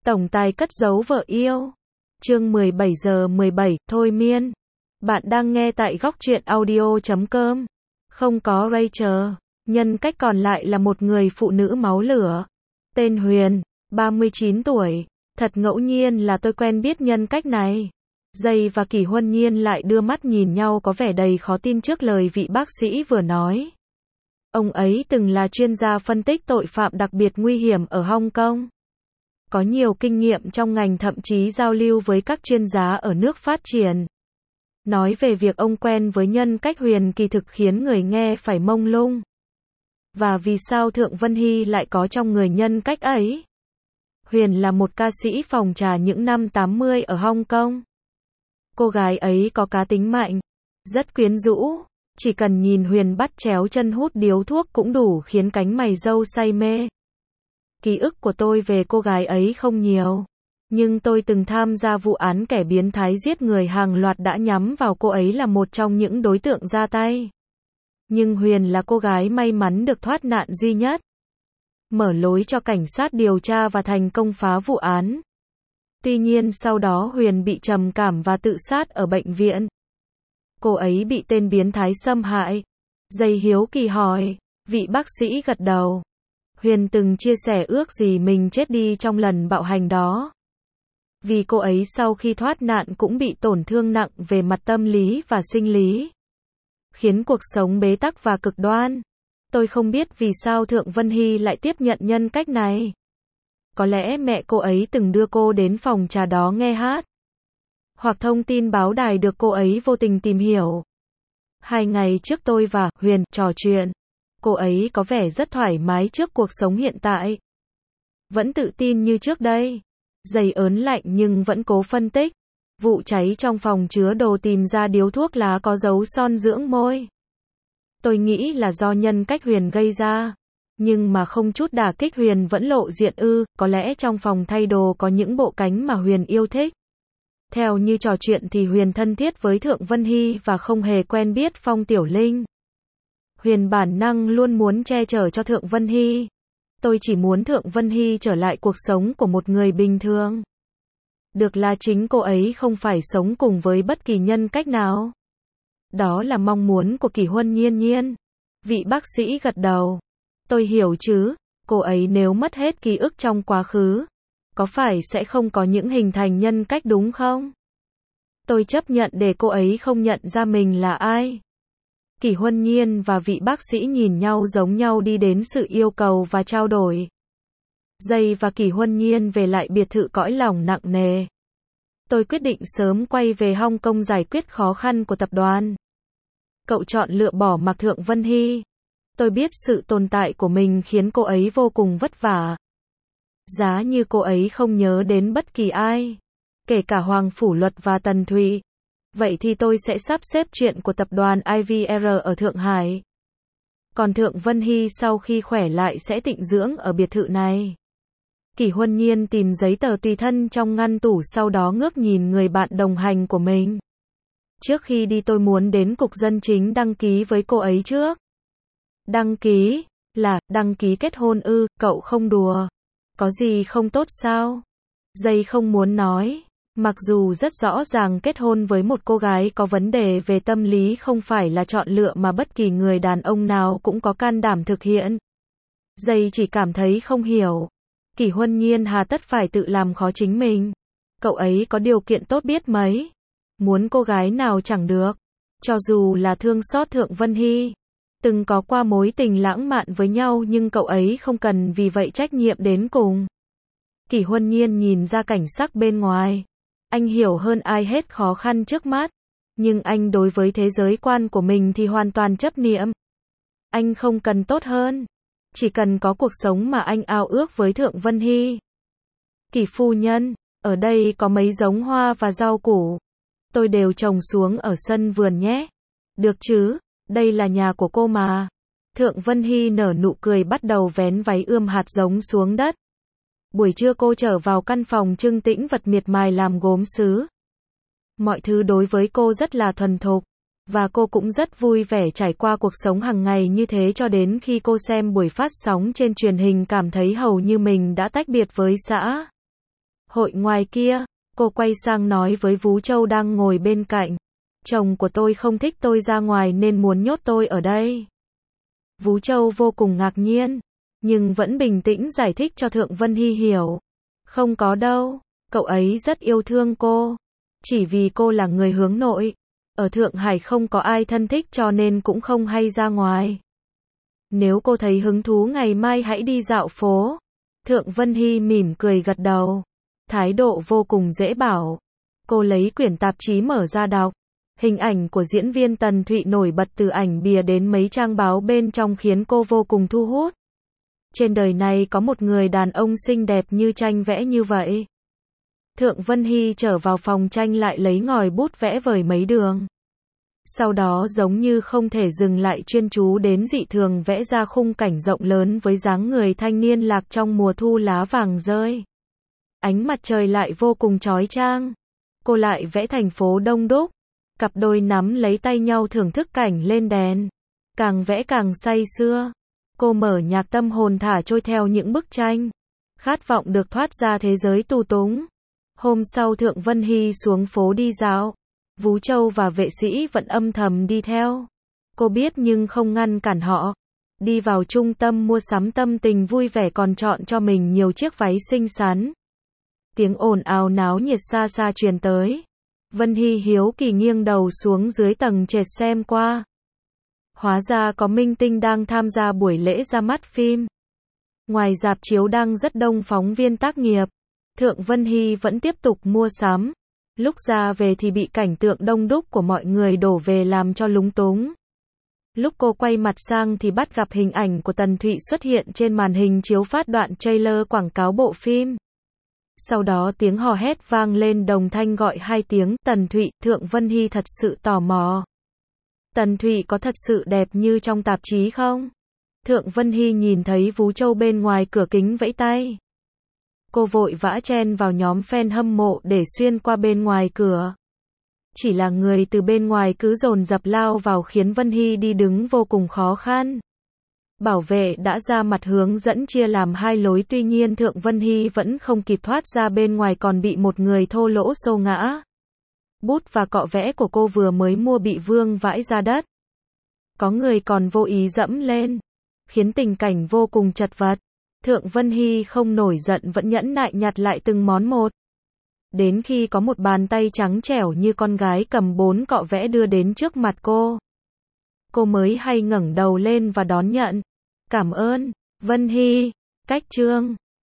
Tổng tài cất giấu vợ yêu. Chương 17 giờ 17, thôi miên. Bạn đang nghe tại góc truyện audio.com. Không có Rachel, nhân cách còn lại là một người phụ nữ máu lửa. Tên Huyền, 39 tuổi. Thật ngẫu nhiên là tôi quen biết nhân cách này. Dây và Kỷ Huân Nhiên lại đưa mắt nhìn nhau có vẻ đầy khó tin trước lời vị bác sĩ vừa nói. Ông ấy từng là chuyên gia phân tích tội phạm đặc biệt nguy hiểm ở Hong Kong. Có nhiều kinh nghiệm trong ngành, thậm chí giao lưu với các chuyên gia ở nước phát triển. Nói về việc ông quen với nhân cách Huyền kỳ thực khiến người nghe phải mông lung. Và vì sao Thượng Vân Hy lại có trong người nhân cách ấy? Huyền là một ca sĩ phòng trà những năm 80 ở Hong Kong. Cô gái ấy có cá tính mạnh, rất quyến rũ. Chỉ cần nhìn Huyền bắt chéo chân hút điếu thuốc cũng đủ khiến cánh mày râu say mê. Ký ức của tôi về cô gái ấy không nhiều, nhưng tôi từng tham gia vụ án kẻ biến thái giết người hàng loạt đã nhắm vào cô ấy là một trong những đối tượng ra tay. Nhưng Huyền là cô gái may mắn được thoát nạn duy nhất, mở lối cho cảnh sát điều tra và thành công phá vụ án. Tuy nhiên sau đó Huyền bị trầm cảm và tự sát ở bệnh viện. Cô ấy bị tên biến thái xâm hại. Dây hiếu kỳ hỏi, vị bác sĩ gật đầu. Huyền từng chia sẻ ước gì mình chết đi trong lần bạo hành đó. Vì cô ấy sau khi thoát nạn cũng bị tổn thương nặng về mặt tâm lý và sinh lý, khiến cuộc sống bế tắc và cực đoan. Tôi không biết vì sao Thượng Vân Hy lại tiếp nhận nhân cách này. Có lẽ mẹ cô ấy từng đưa cô đến phòng trà đó nghe hát. Hoặc thông tin báo đài được cô ấy vô tình tìm hiểu. 2 ngày trước tôi và Huyền trò chuyện. Cô ấy có vẻ rất thoải mái trước cuộc sống hiện tại. Vẫn tự tin như trước đây. Giày ớn lạnh nhưng vẫn cố phân tích. Vụ cháy trong phòng chứa đồ tìm ra điếu thuốc lá có dấu son dưỡng môi. Tôi nghĩ là do nhân cách Huyền gây ra. Nhưng mà không chút đả kích, Huyền vẫn lộ diện ư? Có lẽ trong phòng thay đồ có những bộ cánh mà Huyền yêu thích. Theo như trò chuyện thì Huyền thân thiết với Thượng Vân Hy và không hề quen biết Phong Tiểu Linh. Huyền bản năng luôn muốn che chở cho Thượng Vân Hy. Tôi chỉ muốn Thượng Vân Hy trở lại cuộc sống của một người bình thường. Được là chính cô ấy không phải sống cùng với bất kỳ nhân cách nào. Đó là mong muốn của Kỷ Huân Nhiên. Vị bác sĩ gật đầu. Tôi hiểu chứ, cô ấy nếu mất hết ký ức trong quá khứ, có phải sẽ không có những hình thành nhân cách đúng không? Tôi chấp nhận để cô ấy không nhận ra mình là ai. Kỷ Huân Nhiên và vị bác sĩ nhìn nhau giống nhau đi đến sự yêu cầu và trao đổi. Dây và Kỷ Huân Nhiên về lại biệt thự cõi lòng nặng nề. Tôi quyết định sớm quay về Hong Kong giải quyết khó khăn của tập đoàn. Cậu chọn lựa bỏ mặc Thượng Vân Hy. Tôi biết sự tồn tại của mình khiến cô ấy vô cùng vất vả. Giá như cô ấy không nhớ đến bất kỳ ai, kể cả Hoàng Phủ Luật và Tần Thụy, vậy thì tôi sẽ sắp xếp chuyện của tập đoàn IVR ở Thượng Hải. Còn Thượng Vân Hy sau khi khỏe lại sẽ tịnh dưỡng ở biệt thự này. Kỷ Huân Nhiên tìm giấy tờ tùy thân trong ngăn tủ, sau đó ngước nhìn người bạn đồng hành của mình. Trước khi đi tôi muốn đến cục dân chính đăng ký với cô ấy trước. Đăng ký? Là, đăng ký kết hôn ư? Cậu không đùa. Có gì không tốt sao? Dây không muốn nói. Mặc dù rất rõ ràng kết hôn với một cô gái có vấn đề về tâm lý không phải là chọn lựa mà bất kỳ người đàn ông nào cũng có can đảm thực hiện. Dây chỉ cảm thấy không hiểu. Kỷ Huân Nhiên hà tất phải tự làm khó chính mình. Cậu ấy có điều kiện tốt biết mấy. Muốn cô gái nào chẳng được. Cho dù là thương xót Thượng Vân Hy. Từng có qua mối tình lãng mạn với nhau nhưng cậu ấy không cần vì vậy trách nhiệm đến cùng. Kỷ Huân Nhiên nhìn ra cảnh sắc bên ngoài. Anh hiểu hơn ai hết khó khăn trước mắt. Nhưng anh đối với thế giới quan của mình thì hoàn toàn chấp niệm. Anh không cần tốt hơn. Chỉ cần có cuộc sống mà anh ao ước với Thượng Vân Hy. Kỷ phu nhân, ở đây có mấy giống hoa và rau củ. Tôi đều trồng xuống ở sân vườn nhé. Được chứ, đây là nhà của cô mà. Thượng Vân Hy nở nụ cười bắt đầu vén váy ươm hạt giống xuống đất. Buổi trưa cô trở vào căn phòng trưng tĩnh vật miệt mài làm gốm sứ. Mọi thứ đối với cô rất là thuần thục. Và cô cũng rất vui vẻ trải qua cuộc sống hàng ngày như thế cho đến khi cô xem buổi phát sóng trên truyền hình cảm thấy hầu như mình đã tách biệt với xã Hội ngoài kia, cô quay sang nói với Vú Châu đang ngồi bên cạnh. Chồng của tôi không thích tôi ra ngoài nên muốn nhốt tôi ở đây. Vú Châu vô cùng ngạc nhiên, nhưng vẫn bình tĩnh giải thích cho Thượng Vân Hy hiểu. Không có đâu, cậu ấy rất yêu thương cô. Chỉ vì cô là người hướng nội. Ở Thượng Hải không có ai thân thích cho nên cũng không hay ra ngoài. Nếu cô thấy hứng thú ngày mai hãy đi dạo phố. Thượng Vân Hy mỉm cười gật đầu. Thái độ vô cùng dễ bảo. Cô lấy quyển tạp chí mở ra đọc. Hình ảnh của diễn viên Tần Thụy nổi bật từ ảnh bìa đến mấy trang báo bên trong khiến cô vô cùng thu hút. Trên đời này có một người đàn ông xinh đẹp như tranh vẽ như vậy. Thượng Vân Hy trở vào phòng tranh lại lấy ngòi bút vẽ vời mấy đường. Sau đó giống như không thể dừng lại chuyên chú đến dị thường vẽ ra khung cảnh rộng lớn với dáng người thanh niên lạc trong mùa thu lá vàng rơi. Ánh mặt trời lại vô cùng chói chang. Cô lại vẽ thành phố đông đúc. Cặp đôi nắm lấy tay nhau thưởng thức cảnh lên đèn. Càng vẽ càng say sưa. Cô mở nhạc tâm hồn thả trôi theo những bức tranh. Khát vọng được thoát ra thế giới tù túng. Hôm sau Thượng Vân Hy xuống phố đi dạo. Vú Châu và vệ sĩ vẫn âm thầm đi theo. Cô biết nhưng không ngăn cản họ. Đi vào trung tâm mua sắm tâm tình vui vẻ còn chọn cho mình nhiều chiếc váy xinh xắn. Tiếng ồn ào náo nhiệt xa xa truyền tới. Vân Hy hiếu kỳ nghiêng đầu xuống dưới tầng trệt xem qua. Hóa ra có minh tinh đang tham gia buổi lễ ra mắt phim. Ngoài rạp chiếu đang rất đông phóng viên tác nghiệp. Thượng Vân Hy vẫn tiếp tục mua sắm. Lúc ra về thì bị cảnh tượng đông đúc của mọi người đổ về làm cho lúng túng. Lúc cô quay mặt sang thì bắt gặp hình ảnh của Tần Thụy xuất hiện trên màn hình chiếu phát đoạn trailer quảng cáo bộ phim. Sau đó tiếng hò hét vang lên đồng thanh gọi hai tiếng Tần Thụy. Thượng Vân Hy thật sự tò mò. Tần Thụy có thật sự đẹp như trong tạp chí không? Thượng Vân Hy nhìn thấy Vú Châu bên ngoài cửa kính vẫy tay. Cô vội vã chen vào nhóm fan hâm mộ để xuyên qua bên ngoài cửa. Chỉ là người từ bên ngoài cứ dồn dập lao vào khiến Vân Hy đi đứng vô cùng khó khăn. Bảo vệ đã ra mặt hướng dẫn chia làm hai lối, tuy nhiên Thượng Vân Hy vẫn không kịp thoát ra bên ngoài còn bị một người thô lỗ xô ngã. Bút và cọ vẽ của cô vừa mới mua bị vương vãi ra đất. Có người còn vô ý dẫm lên, khiến tình cảnh vô cùng chật vật. Thượng Vân Hy không nổi giận vẫn nhẫn nại nhặt lại từng món một. Đến khi có một bàn tay trắng trẻo như con gái cầm 4 cọ vẽ đưa đến trước mặt cô. Cô mới hay ngẩng đầu lên và đón nhận. Cảm ơn, Vân Hy. Cách chương